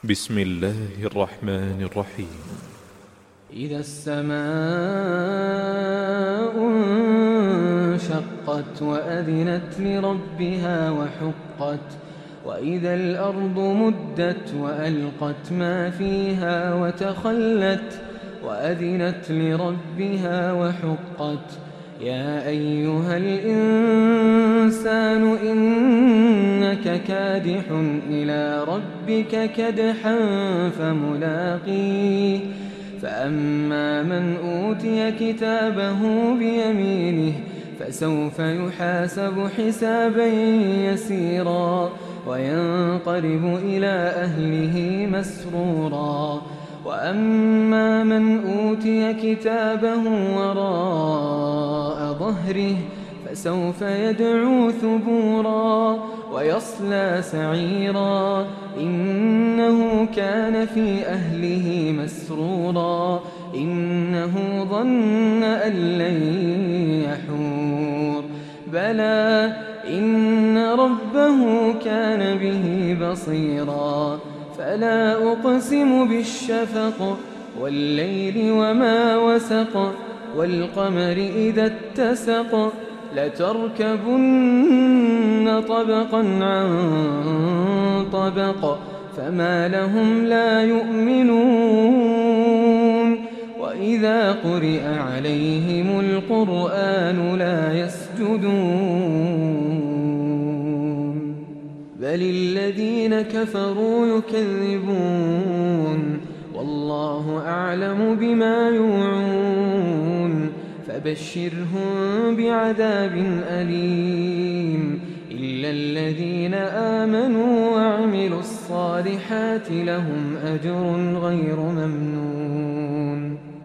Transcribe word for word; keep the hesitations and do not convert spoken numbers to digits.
بسم الله الرحمن الرحيم. إذا السماء انشقت وأذنت لربها وحقت وإذا الأرض مدت وألقت ما فيها وتخلت وأذنت لربها وحقت يا أيها الإنسان إنك كادح إلى ربك كدحا فملاقيه فأما من أوتي كتابه بيمينه فسوف يحاسب حسابا يسيرا وينقلب إلى أهله مسرورا وأما من أوتي كتابه وراء ظهره فسوف يدعو ثبورا ويصلى سعيرا إنه كان في أهله مسرورا إنه ظن أن لن يحور بلى إن ربه كان به بصيرا فلا أقسم بالشفق والليل وما وسق والقمر إذا اتسق لتركبن طبقا عن طبق فما لهم لا يؤمنون وإذا قرئ عليهم القرآن لا يسجدون بل الذين كفروا يكذبون والله أعلم بما يوعون فبشرهم بعذاب أليم إلا الذين آمنوا وعملوا الصالحات لهم أجر غير ممنون